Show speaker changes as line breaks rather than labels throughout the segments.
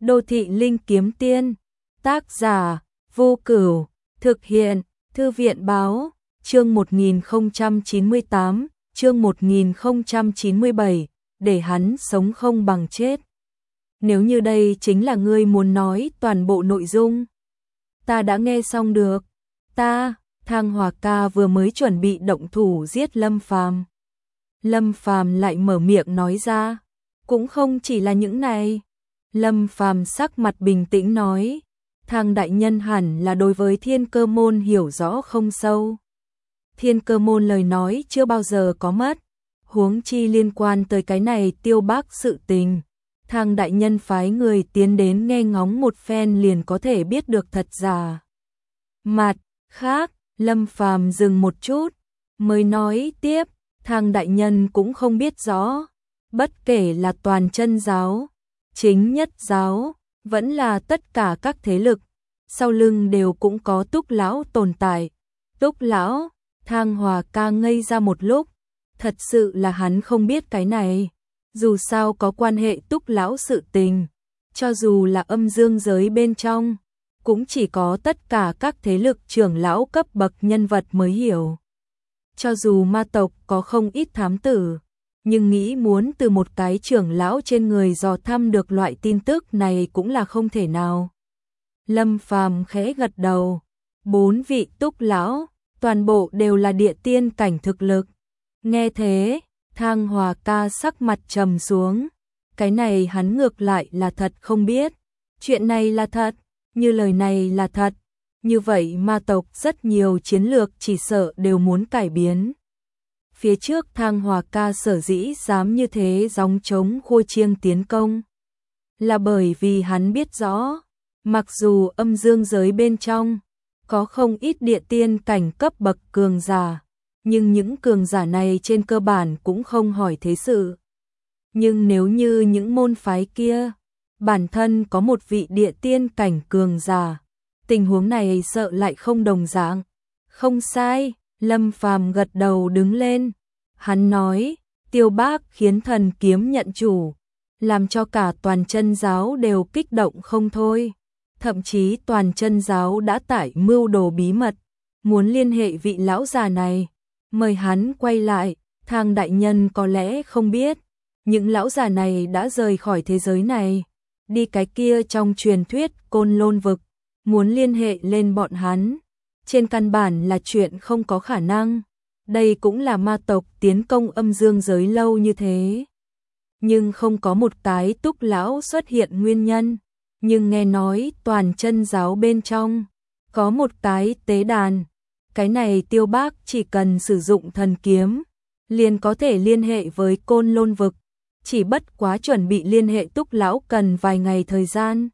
Đô thị linh kiếm tiên, tác giả, Vô Cửu, thực hiện, Thư viện báo, chương 1098, chương 1097, để hắn sống không bằng chết. Nếu như đây chính là ngươi muốn nói toàn bộ nội dung, ta đã nghe xong được. Thang Hòa Ca vừa mới chuẩn bị động thủ giết Lâm Phàm. Lâm Phàm lại mở miệng nói ra, cũng không chỉ là những này. Lâm Phàm sắc mặt bình tĩnh nói, Thang đại nhân hẳn là đối với Thiên Cơ môn hiểu rõ không sâu. Thiên Cơ môn lời nói chưa bao giờ có mất, huống chi liên quan tới cái này Tiêu Bác sự tình. Thang đại nhân phái người tiến đến nghe ngóng một phen liền có thể biết được thật giả. Mặt khác, Lâm Phàm dừng một chút, mới nói tiếp, Thang đại nhân cũng không biết rõ, bất kể là Toàn Chân giáo, Chính Nhất giáo, vẫn là tất cả các thế lực, sau lưng đều cũng có Túc lão tồn tại. Túc lão? Thang Hòa Ca ngây ra một lúc, thật sự là hắn không biết cái này. Dù sao có quan hệ Túc lão sự tình, cho dù là âm dương giới bên trong, cũng chỉ có tất cả các thế lực trưởng lão cấp bậc nhân vật mới hiểu. Cho dù ma tộc có không ít thám tử, nhưng nghĩ muốn từ một cái trưởng lão trên người dò thăm được loại tin tức này cũng là không thể nào. Lâm Phàm khẽ gật đầu, 4 vị Túc lão, toàn bộ đều là địa tiên cảnh thực lực. Nghe thế, Thang Hòa Ca sắc mặt trầm xuống, cái này hắn ngược lại là thật không biết. Chuyện này là thật, như lời này là thật, như vậy ma tộc rất nhiều chiến lược chỉ sợ đều muốn cải biến. Phía trước Thang Hòa Ca sở dĩ dám như thế gióng trống khua chiêng tiến công, là bởi vì hắn biết rõ, mặc dù âm dương giới bên trong có không ít địa tiên cảnh cấp bậc cường giả, nhưng những cường giả này trên cơ bản cũng không hỏi thế sự. Nhưng nếu như những môn phái kia bản thân có một vị địa tiên cảnh cường giả, tình huống này sợ lại không đồng dạng. Không sai, Lâm Phàm gật đầu đứng lên. Hắn nói, Tiêu Bác khiến thần kiếm nhận chủ, làm cho cả Toàn Chân giáo đều kích động không thôi. Thậm chí Toàn Chân giáo đã tải mưu đồ bí mật, muốn liên hệ vị lão già này, mời hắn quay lại. Thang đại nhân có lẽ không biết, những lão già này đã rời khỏi thế giới này, đi cái kia trong truyền thuyết Côn Lôn vực, muốn liên hệ lên bọn hắn, trên căn bản là chuyện không có khả năng. Đây cũng là ma tộc tiến công âm dương giới lâu như thế, nhưng không có một cái Túc lão xuất hiện nguyên nhân. Nhưng nghe nói Toàn Chân giáo bên trong có một cái tế đàn, cái này Tiêu Bác chỉ cần sử dụng thần kiếm liền có thể liên hệ với Côn Lôn vực, chỉ bất quá chuẩn bị liên hệ Túc lão cần vài ngày thời gian.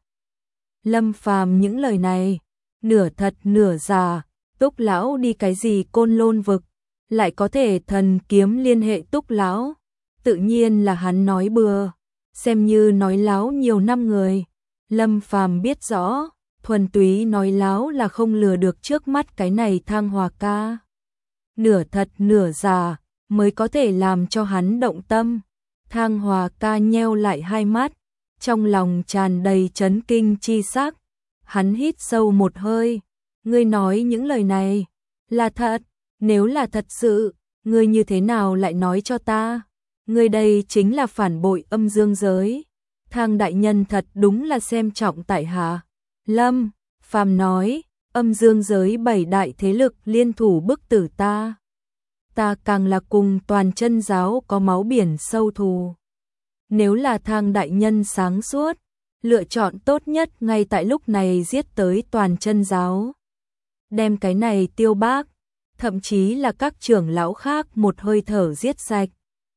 Lâm Phàm những lời này nửa thật nửa giả, Túc lão đi cái gì Côn Lôn vực, lại có thể thần kiếm liên hệ Túc lão, tự nhiên là hắn nói bừa, xem như nói láo nhiều năm người. Lâm Phàm biết rõ, thuần túy nói láo là không lừa được trước mắt cái này Thang Hòa Ca. Nửa thật nửa giả mới có thể làm cho hắn động tâm. Thang Hòa Ca nheo lại hai mắt, trong lòng tràn đầy chấn kinh chi sắc. Hắn hít sâu một hơi, ngươi nói những lời này là thật? Nếu là thật sự, ngươi như thế nào lại nói cho ta? Ngươi đây chính là phản bội âm dương giới. Thang đại nhân thật đúng là xem trọng tại hạ. Lâm Phàm nói, âm dương giới 7 đại thế lực liên thủ bức tử ta. Ta càng là cùng Toàn Chân giáo có máu biển sâu thù. Nếu là Thang đại nhân sáng suốt, lựa chọn tốt nhất ngay tại lúc này giết tới Toàn Chân giáo, đem cái này Tiêu Bác, thậm chí là các trưởng lão khác một hơi thở giết sạch.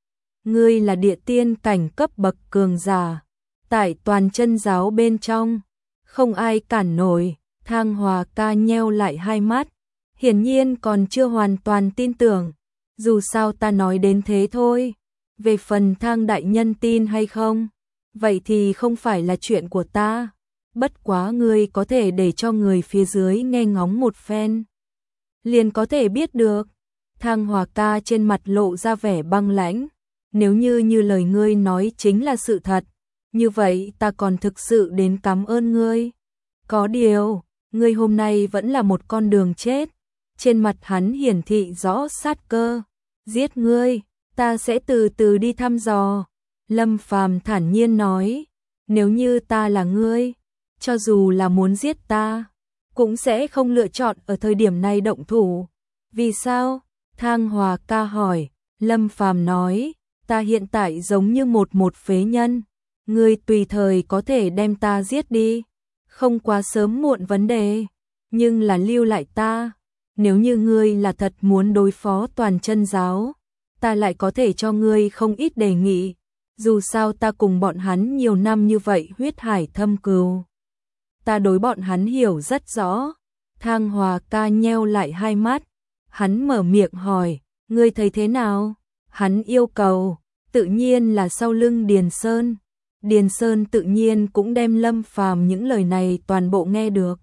Ngươi là địa tiên cảnh cấp bậc cường giả, tại Toàn Chân giáo bên trong không ai cản nổi. Thang Hòa Ca nheo lại hai mắt, hiển nhiên còn chưa hoàn toàn tin tưởng. Dù sao ta nói đến thế thôi, về phần Thang đại nhân tin hay không, vậy thì không phải là chuyện của ta. Bất quá ngươi có thể để cho người phía dưới nghe ngóng một phen, liền có thể biết được. Thang Hòa Ca trên mặt lộ ra vẻ băng lãnh, nếu như lời ngươi nói chính là sự thật, như vậy ta còn thực sự đến cảm ơn ngươi. Có điều, ngươi hôm nay vẫn là một con đường chết. Trên mặt hắn hiển thị rõ sát cơ. Giết ngươi, ta sẽ từ từ đi thăm dò. Lâm Phàm thản nhiên nói, nếu như ta là ngươi, cho dù là muốn giết ta, cũng sẽ không lựa chọn ở thời điểm này động thủ. Vì sao? Thang Hòa Ca hỏi. Lâm Phàm nói, ta hiện tại giống như một phế nhân, ngươi tùy thời có thể đem ta giết đi, không quá sớm muộn vấn đề, nhưng là lưu lại ta. Nếu như ngươi là thật muốn đối phó toàn chân giáo, ta lại có thể cho ngươi không ít đề nghị. Dù sao ta cùng bọn hắn nhiều năm như vậy huyết hải thâm cừu, ta đối bọn hắn hiểu rất rõ. Thang Hòa Ca nheo lại hai mắt, hắn mở miệng hỏi, ngươi thấy thế nào? Hắn yêu cầu, tự nhiên là sau lưng Điền Sơn. Điền Sơn tự nhiên cũng đem Lâm Phàm những lời này toàn bộ nghe được.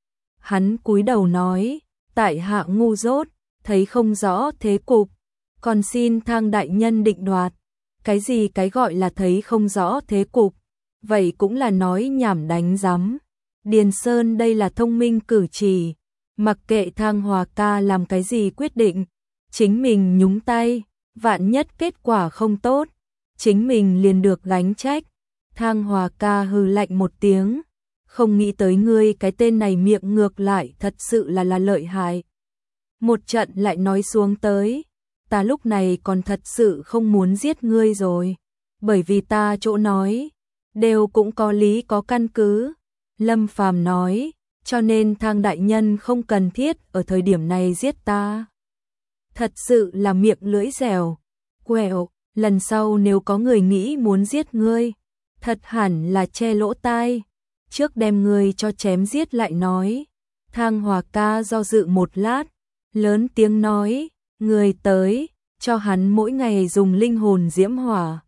Hắn cúi đầu nói, tại hạ ngu dốt, thấy không rõ thế cục, còn xin Thang đại nhân định đoạt. Cái gì cái gọi là thấy không rõ thế cục, vậy cũng là nói nhảm đánh rắm. Điền Sơn đây là thông minh cử chỉ, mặc kệ Thang Hòa Ca làm cái gì quyết định, chính mình nhúng tay, vạn nhất kết quả không tốt, chính mình liền được gánh trách. Thang Hòa Ca hừ lạnh một tiếng, không nghĩ tới ngươi cái tên này miệng ngược lại thật sự là lợi hại. Một trận lại nói xuống tới, ta lúc này còn thật sự không muốn giết ngươi rồi, bởi vì ta chỗ nói, đều cũng có lý có căn cứ. Lâm Phàm nói, cho nên Thang đại nhân không cần thiết ở thời điểm này giết ta. Thật sự là miệng lưỡi dẻo, quẹo, lần sau nếu có người nghĩ muốn giết ngươi, thật hẳn là che lỗ tai, trước đem ngươi cho chém giết lại nói. Thang Hòa Ca do dự một lát, lớn tiếng nói, người tới, cho hắn mỗi ngày dùng linh hồn diễm hỏa,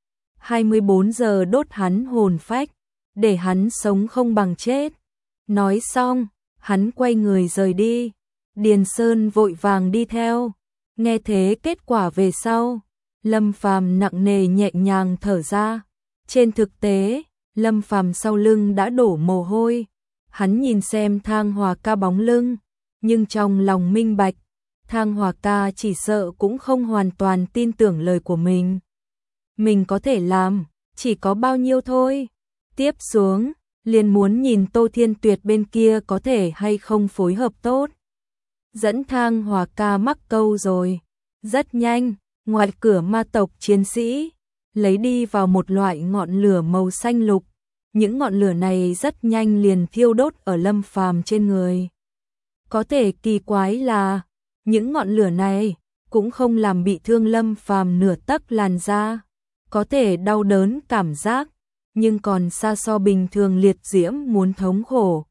24 giờ đốt hắn hồn phách, để hắn sống không bằng chết. Nói xong, hắn quay người rời đi. Điền Sơn vội vàng đi theo. Nghe thế kết quả về sau, Lâm Phàm nặng nề nhẹ nhàng thở ra. Trên thực tế, Lâm Phàm sau lưng đã đổ mồ hôi. Hắn nhìn xem Thang Hòa Ca bóng lưng, nhưng trong lòng minh bạch, Thang Hòa Ca chỉ sợ cũng không hoàn toàn tin tưởng lời của mình. Mình có thể làm, chỉ có bao nhiêu thôi. Tiếp xuống, liền muốn nhìn Tô Thiên Tuyệt bên kia có thể hay không phối hợp tốt. Dẫn Thang Hòa Ca mắc câu rồi. Rất nhanh, ngoài cửa ma tộc chiến sĩ lấy đi vào một loại ngọn lửa màu xanh lục. Những ngọn lửa này rất nhanh liền thiêu đốt ở Lâm Phàm trên người. Có thể kỳ quái là, những ngọn lửa này cũng không làm bị thương Lâm Phàm nửa tấc làn da. Có thể đau đớn cảm giác, nhưng còn xa so bình thường liệt diễm muốn thống khổ.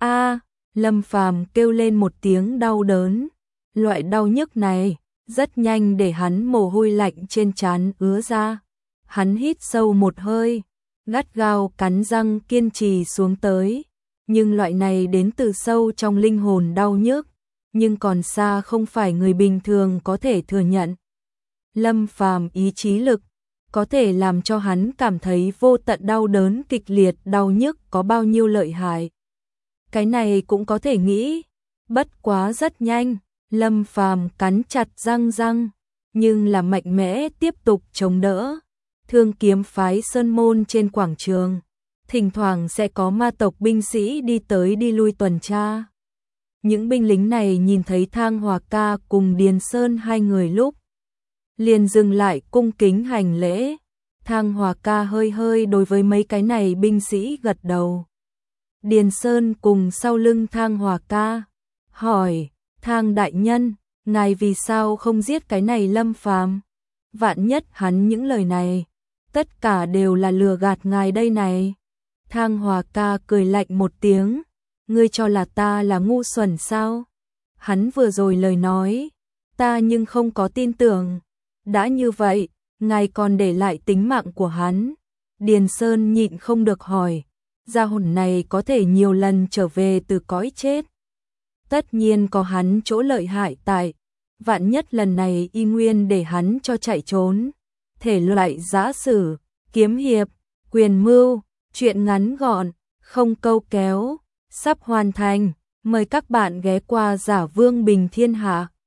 Lâm Phàm kêu lên một tiếng đau đớn. Loại đau nhức này rất nhanh để hắn mồ hôi lạnh trên trán ứa ra. Hắn hít sâu một hơi, gắt gao cắn răng kiên trì xuống tới. Nhưng loại này đến từ sâu trong linh hồn đau nhức, nhưng còn xa không phải người bình thường có thể thừa nhận. Lâm Phàm ý chí lực có thể làm cho hắn cảm thấy vô tận đau đớn kịch liệt, đau nhức có bao nhiêu lợi hại. Cái này cũng có thể nghĩ, bất quá rất nhanh, Lâm Phàm cắn chặt răng, nhưng là mạnh mẽ tiếp tục chống đỡ. Thương Kiếm phái sơn môn trên quảng trường, thỉnh thoảng sẽ có ma tộc binh sĩ đi tới đi lui tuần tra. Những binh lính này nhìn thấy Thang Hòa Ca cùng Điền Sơn hai người lúc, liền dừng lại cung kính hành lễ. Thang Hòa Ca hơi hơi đối với mấy cái này binh sĩ gật đầu. Điền Sơn cùng sau lưng Thang Hòa Ca hỏi, Thang đại nhân, ngài vì sao không giết cái này Lâm Phàm? Vạn nhất hắn những lời này, tất cả đều là lừa gạt ngài đây này. Thang Hòa Ca cười lạnh một tiếng, ngươi cho là ta là ngu xuẩn sao? Hắn vừa rồi lời nói, ta nhưng không có tin tưởng. Đã như vậy, ngài còn để lại tính mạng của hắn. Điền Sơn nhịn không được hỏi, gia hồn này có thể nhiều lần trở về từ cõi chết. Tất nhiên có hắn chỗ lợi hại tại, vạn nhất lần này y nguyên để hắn cho chạy trốn. Thể loại giã sử, kiếm hiệp, quyền mưu, Chuyện ngắn gọn, không câu kéo, sắp hoàn thành. Mời các bạn ghé qua Giả Vương Bình Thiên Hạ.